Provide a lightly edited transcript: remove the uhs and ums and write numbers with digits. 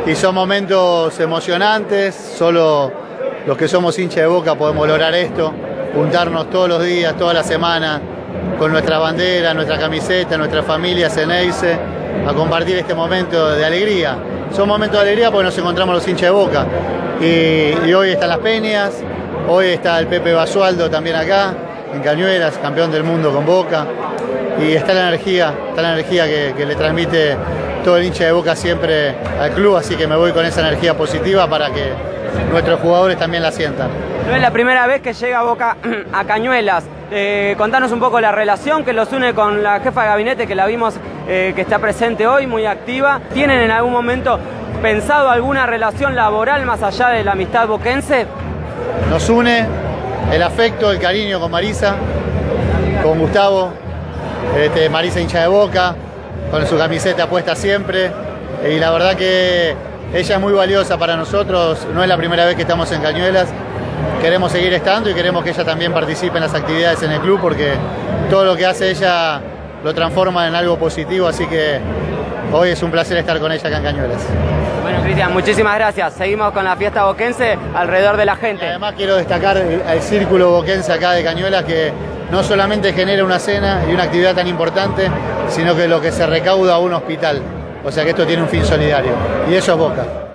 y son momentos emocionantes. Solo los que somos hinchas de Boca podemos lograr esto, juntarnos todos los días, toda la semana, con nuestra bandera, nuestra camiseta, nuestras familias en Ezeiza, a compartir este momento de alegría. Son momentos de alegría porque nos encontramos los hinchas de Boca. Y hoy están las Peñas, hoy está el Pepe Basualdo también acá, en Cañuelas, campeón del mundo con Boca. Y está la energía que le transmite todo el hincha de Boca siempre al club, así que me voy con esa energía positiva para que nuestros jugadores también la sientan. No es la primera vez que llega Boca a Cañuelas. Contanos un poco la relación que los une con la jefa de gabinete, que la vimos que está presente hoy, muy activa. ¿Tienen en algún momento pensado alguna relación laboral más allá de la amistad boquense? Nos une el afecto, el cariño con Marisa, con Gustavo, Marisa hincha de Boca, con su camiseta puesta siempre, y la verdad que ella es muy valiosa para nosotros. No es la primera vez que estamos en Cañuelas, queremos seguir estando y queremos que ella también participe en las actividades en el club, porque todo lo que hace ella lo transforma en algo positivo, así que hoy es un placer estar con ella acá en Cañuelas. Bueno, Cristian, muchísimas gracias. Seguimos con la fiesta boquense alrededor de la gente. Y además quiero destacar el círculo boquense acá de Cañuelas, que no solamente genera una cena y una actividad tan importante, sino que lo que se recauda a un hospital. O sea que esto tiene un fin solidario. Y eso es Boca.